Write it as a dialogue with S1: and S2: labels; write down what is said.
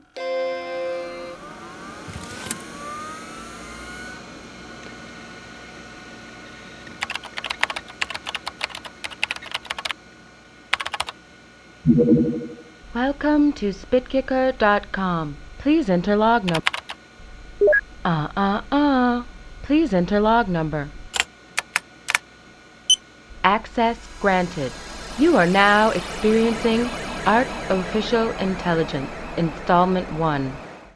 S1: Welcome to spitkicker.com. Please enter log number. Please enter log number. Access granted. You are now experiencing Artificial Intelligence, Installment 1.